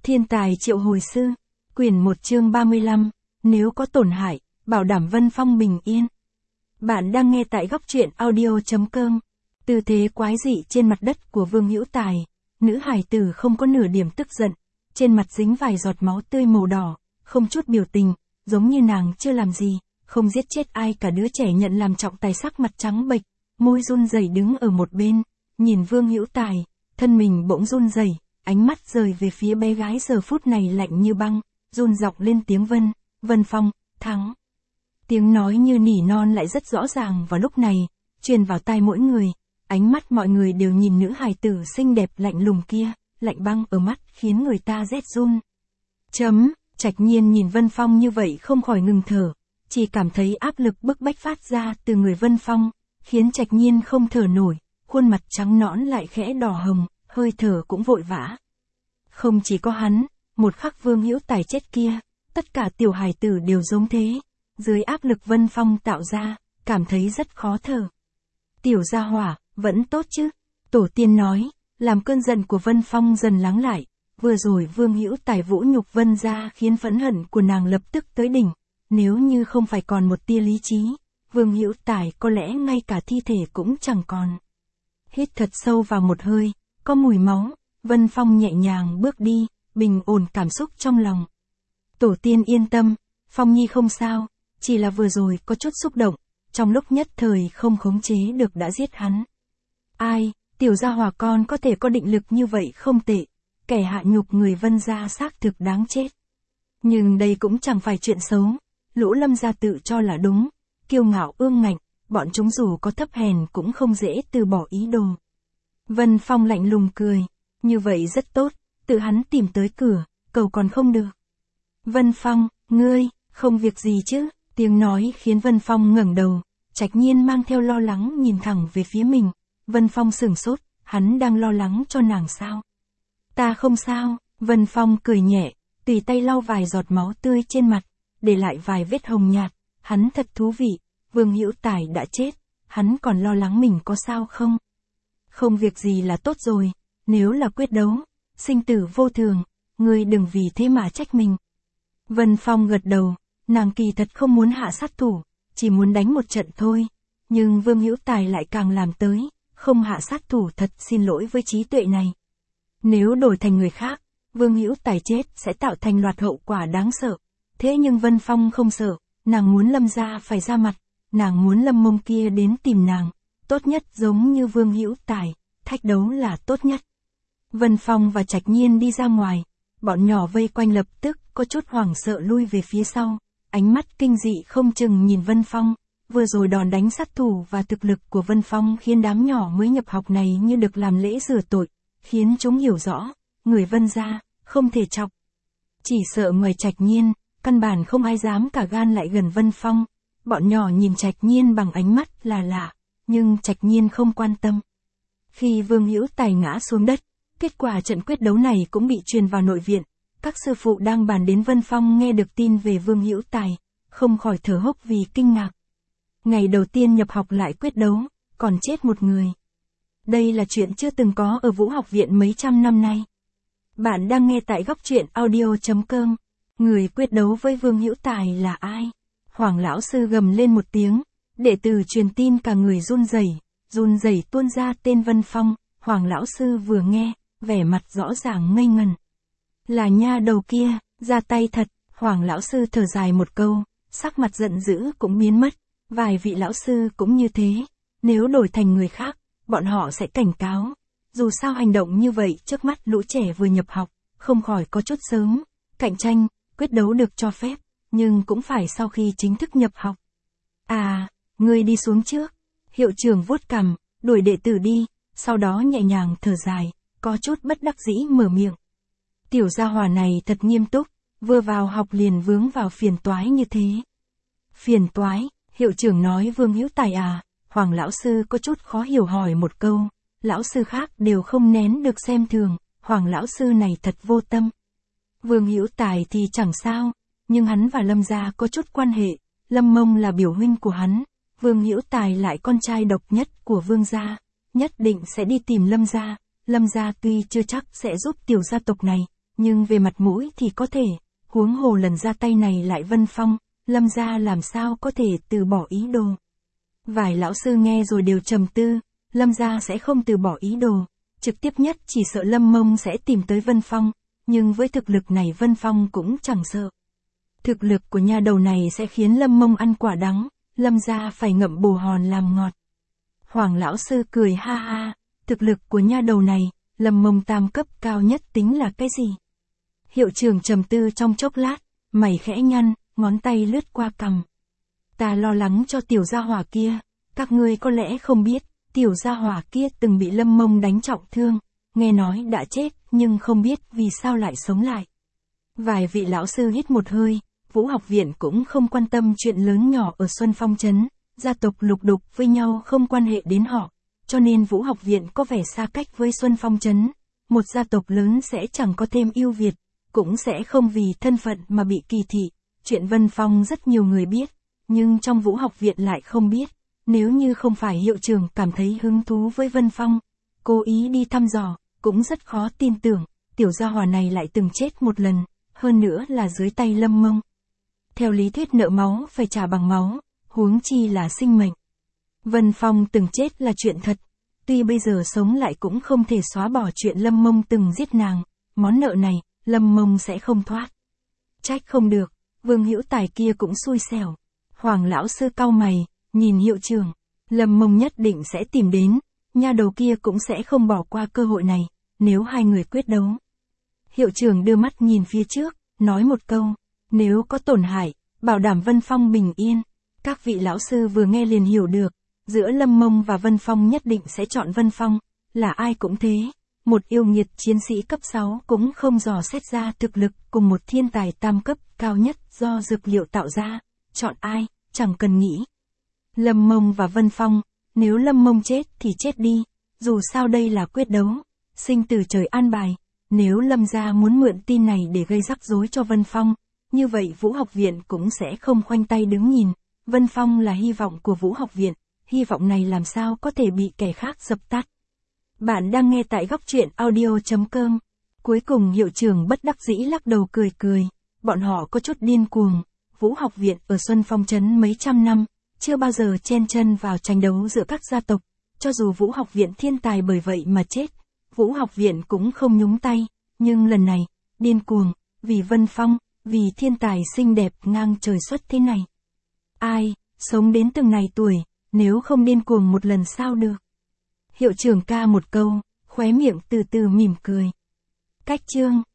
Thiên tài triệu hồi sư, quyển 1 chương 35, nếu có tổn hại, bảo đảm Vân Phong bình yên. Bạn đang nghe tại góc truyện audio.com. Tư thế quái dị trên mặt đất của Vương Hữu Tài, nữ hài tử không có nửa điểm tức giận, trên mặt dính vài giọt máu tươi màu đỏ, không chút biểu tình, giống như nàng chưa làm gì, không giết chết ai cả. Đứa trẻ nhận làm trọng tài, sắc mặt trắng bệch, môi run rẩy đứng ở một bên, nhìn Vương Hữu Tài, thân mình bỗng run rẩy, ánh mắt rời về phía bé gái giờ phút này lạnh như băng, run giọng lên tiếng: Vân Phong, thắng. Tiếng nói như nỉ non lại rất rõ ràng vào lúc này, truyền vào tai mỗi người, ánh mắt mọi người đều nhìn nữ hài tử xinh đẹp lạnh lùng kia, lạnh băng ở mắt khiến người ta rét run. Trạch Nhiên nhìn Vân Phong như vậy không khỏi ngừng thở, chỉ cảm thấy áp lực bức bách phát ra từ người Vân Phong, khiến Trạch Nhiên không thở nổi, khuôn mặt trắng nõn lại khẽ đỏ hồng, hơi thở cũng vội vã. Không chỉ có hắn, một khắc Vương Hữu Tài chết kia, tất cả tiểu hài tử đều giống thế, dưới áp lực Vân Phong tạo ra, cảm thấy rất khó thở. Tiểu gia hỏa, vẫn tốt chứ? Tổ tiên nói, làm cơn giận của Vân Phong dần lắng lại, vừa rồi Vương Hữu Tài vũ nhục Vân gia khiến phẫn hận của nàng lập tức tới đỉnh, nếu như không phải còn một tia lý trí, Vương Hữu Tài có lẽ ngay cả thi thể cũng chẳng còn. Hít thật sâu vào một hơi, có mùi máu, Vân Phong nhẹ nhàng bước đi, bình ổn cảm xúc trong lòng. Tổ tiên yên tâm, Phong Nhi không sao, chỉ là vừa rồi có chút xúc động, trong lúc nhất thời không khống chế được đã giết hắn. Ai, tiểu gia hỏa con có thể có định lực như vậy không tệ, kẻ hạ nhục người Vân gia xác thực đáng chết. Nhưng đây cũng chẳng phải chuyện xấu, lũ Lâm gia tự cho là đúng, kiêu ngạo ương ngạnh, bọn chúng dù có thấp hèn cũng không dễ từ bỏ ý đồ. Vân Phong lạnh lùng cười, như vậy rất tốt, tự hắn tìm tới cửa, cầu còn không được. Vân Phong, ngươi, không việc gì chứ? Tiếng nói khiến Vân Phong ngẩng đầu, Trạch Nhiên mang theo lo lắng nhìn thẳng về phía mình. Vân Phong sửng sốt, hắn đang lo lắng cho nàng sao? Ta không sao, Vân Phong cười nhẹ, tùy tay lau vài giọt máu tươi trên mặt, để lại vài vết hồng nhạt. Hắn thật thú vị, Vương Hữu Tài đã chết, hắn còn lo lắng mình có sao không? Không việc gì là tốt rồi, nếu là quyết đấu, sinh tử vô thường, ngươi đừng vì thế mà trách mình. Vân Phong gật đầu, nàng kỳ thật không muốn hạ sát thủ, chỉ muốn đánh một trận thôi, nhưng Vương Hữu Tài lại càng làm tới, không hạ sát thủ. Thật xin lỗi với trí tuệ này. Nếu đổi thành người khác, Vương Hữu Tài chết sẽ tạo thành loạt hậu quả đáng sợ, thế nhưng Vân Phong không sợ, nàng muốn Lâm gia phải ra mặt, nàng muốn Lâm Mông kia đến tìm nàng, tốt nhất giống như Vương Hữu Tài, thách đấu là tốt nhất. Vân Phong và Trạch Nhiên đi ra ngoài, bọn nhỏ vây quanh lập tức có chút hoảng sợ lui về phía sau, ánh mắt kinh dị không chừng nhìn Vân Phong, vừa rồi đòn đánh sát thủ và thực lực của Vân Phong khiến đám nhỏ mới nhập học này như được làm lễ rửa tội, khiến chúng hiểu rõ, người Vân gia, không thể chọc. Chỉ sợ ngoài Trạch Nhiên, căn bản không ai dám cả gan lại gần Vân Phong, bọn nhỏ nhìn Trạch Nhiên bằng ánh mắt là lạ, nhưng Trạch Nhiên không quan tâm. Khi Vương Hữu Tài ngã xuống đất, kết quả trận quyết đấu này cũng bị truyền vào nội viện, các sư phụ đang bàn đến Vân Phong nghe được tin về Vương Hữu Tài, không khỏi thở hốc vì kinh ngạc. Ngày đầu tiên nhập học lại quyết đấu, còn chết một người. Đây là chuyện chưa từng có ở Vũ học viện mấy trăm năm nay. Bạn đang nghe tại góc truyện audio.com. Người quyết đấu với Vương Hữu Tài là ai? Hoàng lão sư gầm lên một tiếng, đệ tử truyền tin cả người run rẩy tuôn ra tên Vân Phong. Hoàng lão sư vừa nghe, vẻ mặt rõ ràng ngây ngần. Là nha đầu kia, ra tay thật. Hoàng lão sư thở dài một câu, sắc mặt giận dữ cũng biến mất. Vài vị lão sư cũng như thế, nếu đổi thành người khác, bọn họ sẽ cảnh cáo. Dù sao hành động như vậy trước mắt lũ trẻ vừa nhập học, không khỏi có chút sớm. Cạnh tranh, quyết đấu được cho phép, nhưng cũng phải sau khi chính thức nhập học. À, ngươi đi xuống trước. Hiệu trưởng vuốt cằm, đuổi đệ tử đi, sau đó nhẹ nhàng thở dài, có chút bất đắc dĩ mở miệng. Tiểu gia hỏa này thật nghiêm túc, vừa vào học liền vướng vào phiền toái như thế. Phiền toái, hiệu trưởng nói Vương Hữu Tài à? Hoàng lão sư có chút khó hiểu hỏi một câu, lão sư khác đều không nén được xem thường, Hoàng lão sư này thật vô tâm. Vương Hữu Tài thì chẳng sao, nhưng hắn và Lâm gia có chút quan hệ, Lâm Mông là biểu huynh của hắn, Vương Hữu Tài lại con trai độc nhất của Vương gia, nhất định sẽ đi tìm Lâm gia tuy chưa chắc sẽ giúp tiểu gia tộc này, nhưng về mặt mũi thì có thể, huống hồ lần ra tay này lại Vân Phong, Lâm gia làm sao có thể từ bỏ ý đồ. Vài lão sư nghe rồi đều trầm tư, Lâm gia sẽ không từ bỏ ý đồ, trực tiếp nhất chỉ sợ Lâm Mông sẽ tìm tới Vân Phong, nhưng với thực lực này Vân Phong cũng chẳng sợ. Thực lực của nha đầu này sẽ khiến Lâm Mông ăn quả đắng, Lâm gia phải ngậm bồ hòn làm ngọt. Hoàng lão sư cười ha ha, thực lực của nha đầu này, Lâm Mông tam cấp cao nhất tính là cái gì? Hiệu trưởng trầm tư trong chốc lát, mày khẽ nhăn, ngón tay lướt qua cằm. Ta lo lắng cho tiểu gia hỏa kia, các ngươi có lẽ không biết, tiểu gia hỏa kia từng bị Lâm Mông đánh trọng thương, nghe nói đã chết nhưng không biết vì sao lại sống lại. Vài vị lão sư hít một hơi, Vũ học viện cũng không quan tâm chuyện lớn nhỏ ở Xuân Phong Trấn, gia tộc lục đục với nhau không quan hệ đến họ, cho nên Vũ học viện có vẻ xa cách với Xuân Phong Trấn. Một gia tộc lớn sẽ chẳng có thêm ưu việt, cũng sẽ không vì thân phận mà bị kỳ thị. Chuyện Vân Phong rất nhiều người biết, nhưng trong Vũ học viện lại không biết. Nếu như không phải hiệu trưởng cảm thấy hứng thú với Vân Phong, cố ý đi thăm dò, cũng rất khó tin tưởng, tiểu gia hỏa này lại từng chết một lần, hơn nữa là dưới tay Lâm Mông. Theo lý thuyết nợ máu phải trả bằng máu, huống chi là sinh mệnh. Vân Phong từng chết là chuyện thật, tuy bây giờ sống lại cũng không thể xóa bỏ chuyện Lâm Mông từng giết nàng, món nợ này, Lâm Mông sẽ không thoát. Trách không được, Vương Hữu Tài kia cũng xui xẻo. Hoàng lão sư cau mày, nhìn hiệu trưởng, Lâm Mông nhất định sẽ tìm đến, nha đầu kia cũng sẽ không bỏ qua cơ hội này, nếu hai người quyết đấu. Hiệu trưởng đưa mắt nhìn phía trước, nói một câu, nếu có tổn hại, bảo đảm Vân Phong bình yên. Các vị lão sư vừa nghe liền hiểu được, giữa Lâm Mông và Vân Phong nhất định sẽ chọn Vân Phong, là ai cũng thế. Một yêu nghiệt chiến sĩ cấp 6 cũng không dò xét ra thực lực cùng một thiên tài tam cấp cao nhất do dược liệu tạo ra, chọn ai, chẳng cần nghĩ. Lâm Mông và Vân Phong, nếu Lâm Mông chết thì chết đi, dù sao đây là quyết đấu, sinh từ trời an bài, nếu Lâm gia muốn mượn tin này để gây rắc rối cho Vân Phong, như vậy Vũ học viện cũng sẽ không khoanh tay đứng nhìn, Vân Phong là hy vọng của Vũ học viện, hy vọng này làm sao có thể bị kẻ khác dập tắt. Bạn đang nghe tại góc truyện audio.com. Cuối cùng hiệu trưởng bất đắc dĩ lắc đầu cười cười, bọn họ có chút điên cuồng, Vũ học viện ở Xuân Phong Trấn mấy trăm năm, chưa bao giờ chen chân vào tranh đấu giữa các gia tộc, cho dù Vũ học viện thiên tài bởi vậy mà chết, Vũ học viện cũng không nhúng tay, nhưng lần này, điên cuồng, vì Vân Phong, vì thiên tài xinh đẹp ngang trời xuất thế này. Ai, sống đến từng này tuổi, nếu không điên cuồng một lần sao được. Hiệu trưởng ca một câu, khóe miệng từ từ mỉm cười. Cách chương